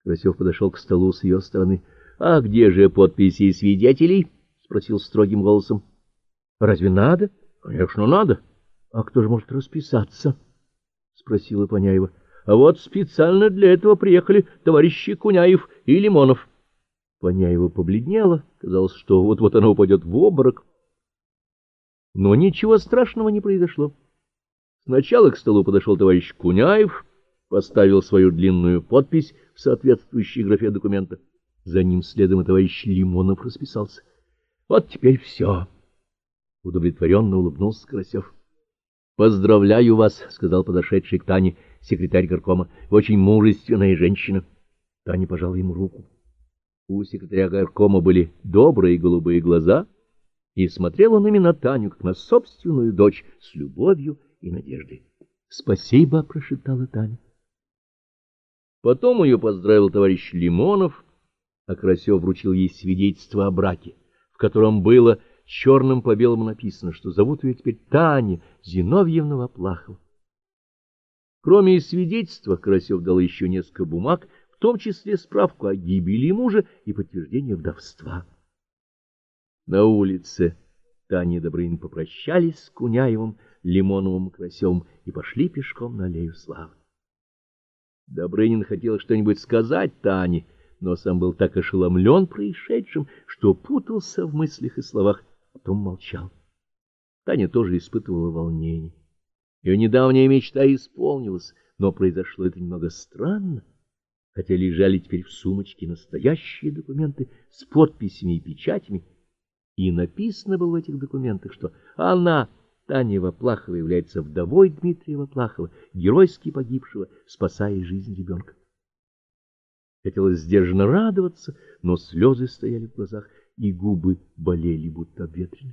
Карасев подошел к столу с ее стороны. — А где же подписи свидетелей? — спросил строгим голосом. — Разве надо? — Конечно, надо. — А кто же может расписаться? — спросила Паняева. — А вот специально для этого приехали товарищи Куняев и Лимонов. Паняева побледнела, казалось, что вот-вот она упадет в обморок. Но ничего страшного не произошло. Сначала к столу подошел товарищ Куняев, поставил свою длинную подпись в соответствующей графе документа. За ним следом и товарищ Лимонов расписался. — Вот теперь все. Удовлетворенно улыбнулся Карасев. — Поздравляю вас, — сказал подошедший к Тане секретарь горкома. — Вы очень мужественная женщина. Таня пожала ему руку. У секретаря горкома были добрые голубые глаза, и смотрел он именно на Таню, как на собственную дочь, с любовью и надеждой. — Спасибо, — прошептала Таня. Потом ее поздравил товарищ Лимонов, а Карасев вручил ей свидетельство о браке, в котором было черным по белому написано, что зовут ее теперь Таня Зиновьевна Воплахова. Кроме свидетельства, Карасев дал еще несколько бумаг, в том числе справку о гибели мужа и подтверждение вдовства. На улице Таня и Добрынин попрощались с Куняевым, Лимоновым и Карасевым и пошли пешком на аллею славы. Добрынин хотел что-нибудь сказать Тане, но сам был так ошеломлен происшедшим, что путался в мыслях и словах, потом молчал. Таня тоже испытывала волнение. Ее недавняя мечта исполнилась, но произошло это немного странно, хотя лежали теперь в сумочке настоящие документы с подписями и печатями, и написано было в этих документах, что она, Таня Воплахова, является вдовой Дмитрия Воплахова, геройски погибшего, спасая жизнь ребенка. Хотелось сдержанно радоваться, но слезы стояли в глазах, и губы болели, будто обветренные.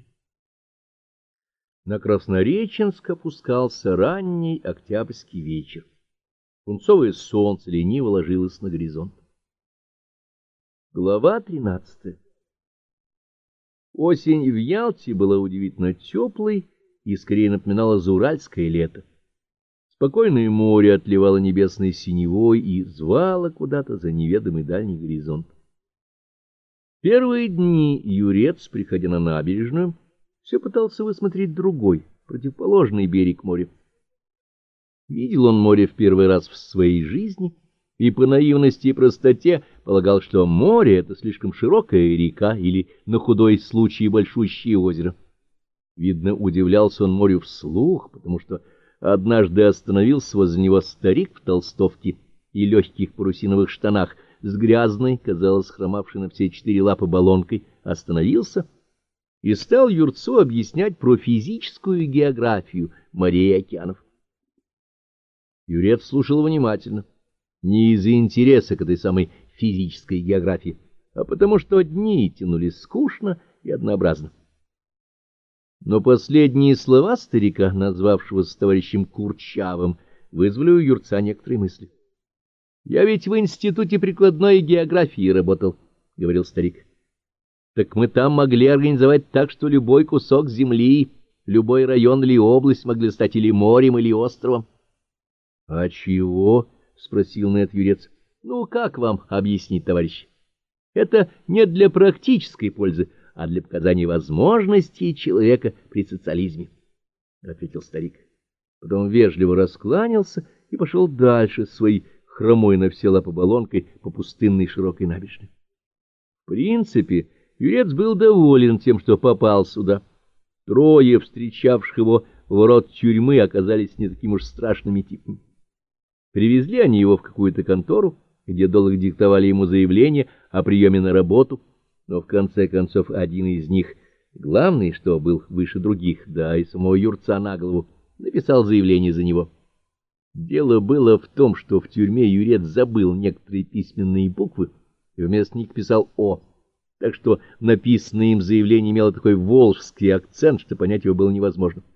На Краснореченск опускался ранний октябрьский вечер. Пунцовое солнце лениво ложилось на горизонт. Глава 13. Осень в Ялте была удивительно теплой и скорее напоминала зауральское лето. Спокойное море отливало небесной синевой и звало куда-то за неведомый дальний горизонт. Первые дни Юрец, приходя на набережную, все пытался высмотреть другой, противоположный берег моря. Видел он море в первый раз в своей жизни и по наивности и простоте полагал, что море — это слишком широкая река или, на худой случай, большущее озеро. Видно, удивлялся он морю вслух, потому что однажды остановился возле него старик в толстовке и легких парусиновых штанах с грязной, казалось, хромавшей на все четыре лапы баллонкой, остановился и стал Юрцу объяснять про физическую географию морей и океанов. Юрец слушал внимательно, не из-за интереса к этой самой физической географии, а потому что дни тянулись скучно и однообразно. Но последние слова старика, назвавшегося товарищем Курчавым, вызвали у Юрца некоторые мысли. — Я ведь в институте прикладной географии работал, — говорил старик. — Так мы там могли организовать так, что любой кусок земли, любой район или область могли стать или морем, или островом. — А чего? — спросил на это Юрец. — Ну, как вам объяснить, товарищ? Это не для практической пользы, а для показания возможностей человека при социализме, — ответил старик. Потом вежливо раскланялся и пошел дальше своей хромой на все лапы баллонкой по пустынной широкой набережной. В принципе, Юрец был доволен тем, что попал сюда. Трое, встречавших его у ворот тюрьмы, оказались не такими уж страшными типами. Привезли они его в какую-то контору, где долго диктовали ему заявление о приеме на работу, но в конце концов один из них, главный, что был выше других, да и самого Юрца на голову, написал заявление за него. Дело было в том, что в тюрьме Юрец забыл некоторые письменные буквы и вместо них писал «О», так что написанное им заявление имело такой волжский акцент, что понять его было невозможно.